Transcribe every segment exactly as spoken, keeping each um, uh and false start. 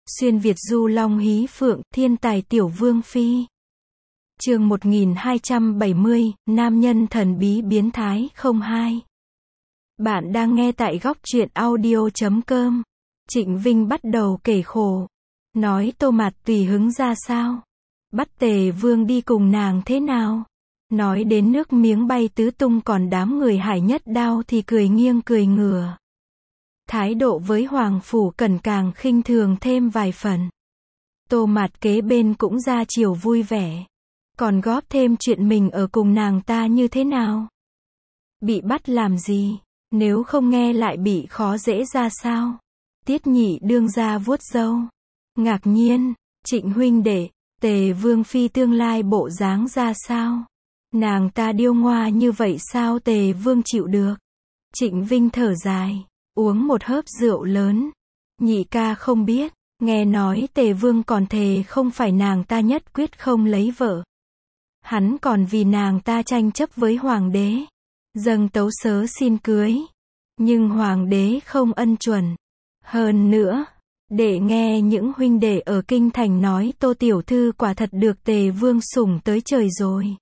Xuyên Việt du long hí phượng, thiên tài tiểu vương phi. Chương một nghìn hai trăm bảy mươi, nam nhân thần bí biến thái không hai. Bạn đang nghe tại góc truyện audio chấm com. Trịnh Vinh bắt đầu kể khổ. Nói Tô Mạt tùy hứng ra sao. Bắt Tề Vương đi cùng nàng thế nào. Nói đến nước miếng bay tứ tung, còn đám người Hải Nhất Đao thì cười nghiêng cười ngửa. Thái độ với Hoàng Phủ Cẩn càng khinh thường thêm vài phần. Tô Mạt kế bên cũng ra chiều vui vẻ. Còn góp thêm chuyện mình ở cùng nàng ta như thế nào. Bị bắt làm gì, nếu không nghe lại bị khó dễ ra sao. Tiết Nhị đương ra vuốt râu. Ngạc nhiên, Trịnh huynh đệ, Tề Vương phi tương lai bộ dáng ra sao. Nàng ta điêu ngoa như vậy sao Tề Vương chịu được. Trịnh Vinh thở dài, uống một hớp rượu lớn. Nhị ca không biết, nghe nói Tề Vương còn thề không phải nàng ta nhất quyết không lấy vợ. Hắn còn vì nàng ta tranh chấp với hoàng đế, dâng tấu sớ xin cưới. Nhưng hoàng đế không ân chuẩn. Hơn nữa, để nghe những huynh đệ ở kinh thành nói Tô tiểu thư quả thật được Tề Vương sủng tới trời rồi.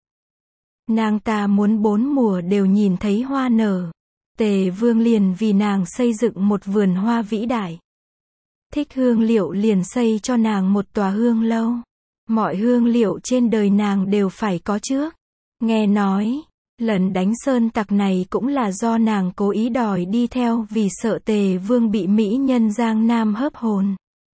Nàng ta muốn bốn mùa đều nhìn thấy hoa nở. Tề Vương liền vì nàng xây dựng một vườn hoa vĩ đại. Thích hương liệu liền xây cho nàng một tòa hương lâu. Mọi hương liệu trên đời nàng đều phải có trước. Nghe nói, lần đánh sơn tặc này cũng là do nàng cố ý đòi đi theo vì sợ Tề Vương bị mỹ nhân Giang Nam hớp hồn.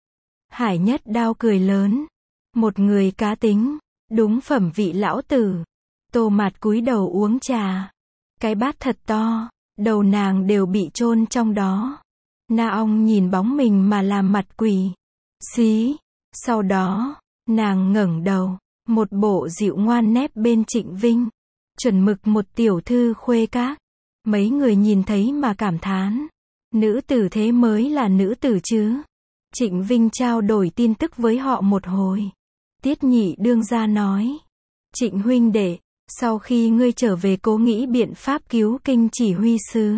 Hải Nhất Đao cười lớn. Một người cá tính, đúng phẩm vị lão tử. Tô Mạt cúi đầu uống trà. Cái bát thật to, đầu nàng đều bị chôn trong đó. Na ong nhìn bóng mình mà làm mặt quỷ. Xí. Sau đó, nàng ngẩng đầu, một bộ dịu ngoan nép bên Trịnh Vinh. Chuẩn mực một tiểu thư khuê các. Mấy người nhìn thấy mà cảm thán. Nữ tử thế mới là nữ tử chứ. Trịnh Vinh trao đổi tin tức với họ một hồi. Tiết Nhị đương ra nói. Trịnh huynh đệ, sau khi ngươi trở về cố nghĩ biện pháp cứu Kinh chỉ huy sứ.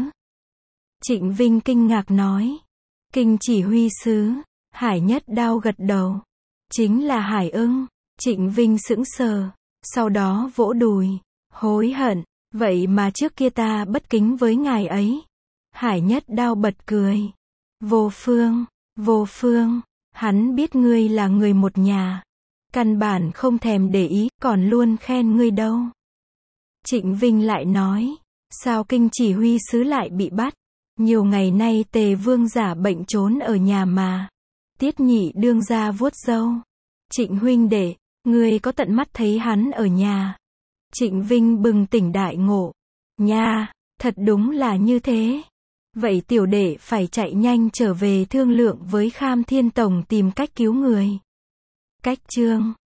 Trịnh Vinh kinh ngạc nói. Kinh chỉ huy sứ. Hải Nhất Đao gật đầu. Chính là Hải Ưng. Trịnh Vinh sững sờ. Sau đó vỗ đùi. Hối hận. Vậy mà trước kia ta bất kính với ngài ấy. Hải Nhất Đao bật cười. Vô Phương. Vô Phương. Hắn biết ngươi là người một nhà. Căn bản không thèm để ý, còn luôn khen ngươi đâu. Trịnh Vinh lại nói. Sao Kinh chỉ huy sứ lại bị bắt? Nhiều ngày nay Tề Vương giả bệnh trốn ở nhà mà. Tiết Nhị đương ra vuốt râu. Trịnh huynh đệ, ngươi có tận mắt thấy hắn ở nhà? Trịnh Vinh bừng tỉnh đại ngộ. Nha, thật đúng là như thế. Vậy tiểu đệ phải chạy nhanh trở về thương lượng với Kham Thiên Tổng tìm cách cứu người. Cách chương